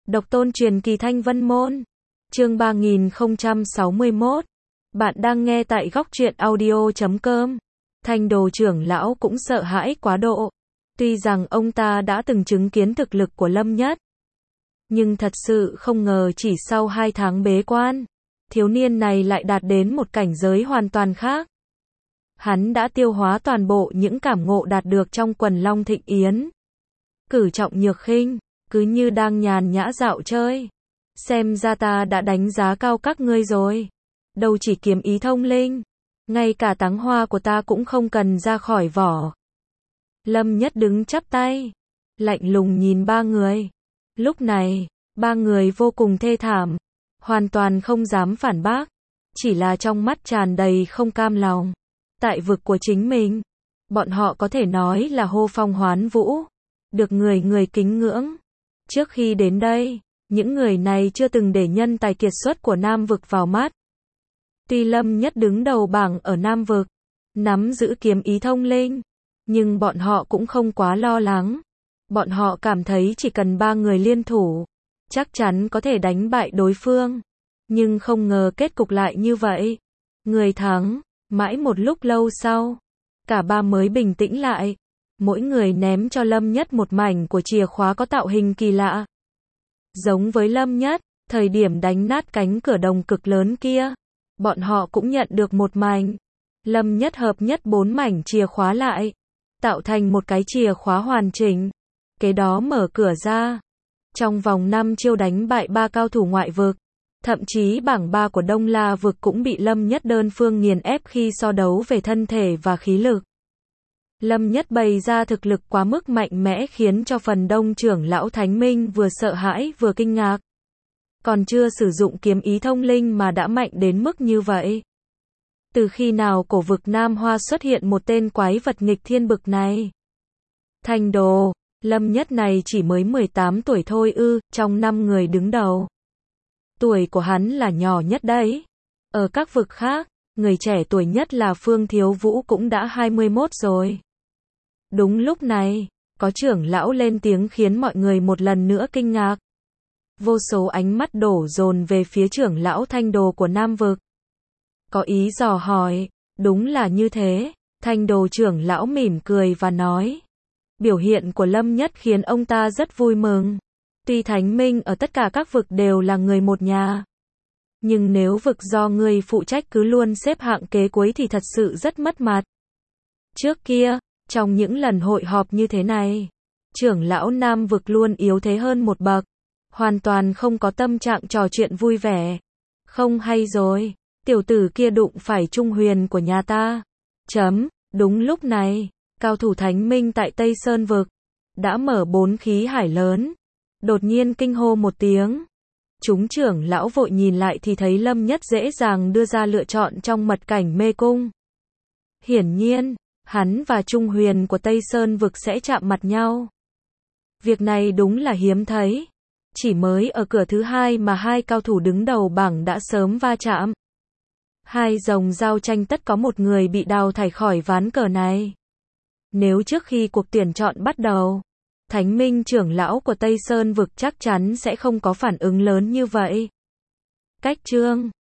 Độc tôn truyền kỳ Thanh Vân Môn. Chương 3061. Bạn đang nghe tại góc truyện audio.com. Thanh Đồ trưởng lão cũng sợ hãi quá độ. Tuy rằng ông ta đã từng chứng kiến thực lực của Lâm Nhất, nhưng thật sự không ngờ chỉ sau 2 tháng bế quan, thiếu niên này lại đạt đến một cảnh giới hoàn toàn khác. Hắn đã tiêu hóa toàn bộ những cảm ngộ đạt được trong quần Long Thịnh Yến. Cử trọng nhược khinh, cứ như đang nhàn nhã dạo chơi. Xem ra ta đã đánh giá cao các ngươi rồi. Đâu chỉ kiếm ý thông linh, ngay cả táng hoa của ta cũng không cần ra khỏi vỏ. Lâm Nhất đứng chắp tay, lạnh lùng nhìn ba người. Lúc này, ba người vô cùng thê thảm, hoàn toàn không dám phản bác, chỉ là trong mắt tràn đầy không cam lòng. Tại vực của chính mình, bọn họ có thể nói là hô phong hoán vũ, được người người kính ngưỡng. Trước khi đến đây, những người này chưa từng để nhân tài kiệt xuất của Nam vực vào mắt. Tuy Lâm Nhất đứng đầu bảng ở Nam vực, nắm giữ kiếm ý thông linh, nhưng bọn họ cũng không quá lo lắng. Bọn họ cảm thấy chỉ cần ba người liên thủ, chắc chắn có thể đánh bại đối phương. Nhưng không ngờ kết cục lại như vậy. Người thắng. Mãi một lúc lâu sau, cả ba mới bình tĩnh lại. Mỗi người ném cho Lâm Nhất một mảnh của chìa khóa có tạo hình kỳ lạ. Giống với Lâm Nhất, thời điểm đánh nát cánh cửa đồng cực lớn kia, bọn họ cũng nhận được một mảnh. Lâm Nhất hợp nhất 4 mảnh chìa khóa lại, tạo thành một cái chìa khóa hoàn chỉnh. Kế đó mở cửa ra. Trong vòng 5 chiêu đánh bại 3 cao thủ ngoại vực. Thậm chí bảng 3 của Đông La vực cũng bị Lâm Nhất đơn phương nghiền ép khi so đấu về thân thể và khí lực. Lâm Nhất bày ra thực lực quá mức mạnh mẽ khiến cho phần đông trưởng lão Thánh Minh vừa sợ hãi vừa kinh ngạc. Còn chưa sử dụng kiếm ý thông linh mà đã mạnh đến mức như vậy. Từ khi nào cổ vực Nam Hoa xuất hiện một tên quái vật nghịch thiên bực này? Thanh Đồ, Lâm Nhất này chỉ mới 18 tuổi thôi ư, trong 5 người đứng đầu. Tuổi của hắn là nhỏ nhất đấy. Ở các vực khác, người trẻ tuổi nhất là Phương Thiếu Vũ cũng đã 21 rồi. Đúng lúc này, có trưởng lão lên tiếng khiến mọi người một lần nữa kinh ngạc. Vô số ánh mắt đổ dồn về phía trưởng lão Thanh Đồ của Nam vực. Có ý dò hỏi, đúng là như thế. Thanh Đồ trưởng lão mỉm cười và nói. Biểu hiện của Lâm Nhất khiến ông ta rất vui mừng. Tuy Thánh Minh ở tất cả các vực đều là người một nhà, nhưng nếu vực do người phụ trách cứ luôn xếp hạng kế cuối thì thật sự rất mất mặt. Trước kia, trong những lần hội họp như thế này, trưởng lão Nam vực luôn yếu thế hơn một bậc, hoàn toàn không có tâm trạng trò chuyện vui vẻ. Không hay rồi, tiểu tử kia đụng phải Trung Huyền của nhà ta. Đúng lúc này, cao thủ Thánh Minh tại Tây Sơn vực đã mở 4 khí hải lớn. Đột nhiên kinh hô một tiếng. Chúng trưởng lão vội nhìn lại thì thấy Lâm Nhất dễ dàng đưa ra lựa chọn trong mật cảnh mê cung. Hiển nhiên, hắn và Trung Huyền của Tây Sơn vực sẽ chạm mặt nhau. Việc này đúng là hiếm thấy. Chỉ mới ở cửa thứ 2 mà 2 cao thủ đứng đầu bảng đã sớm va chạm. 2 dòng giao tranh tất có một người bị đào thải khỏi ván cờ này. Nếu trước khi cuộc tuyển chọn bắt đầu, Thánh Minh trưởng lão của Tây Sơn vực chắc chắn sẽ không có phản ứng lớn như vậy. Cách chương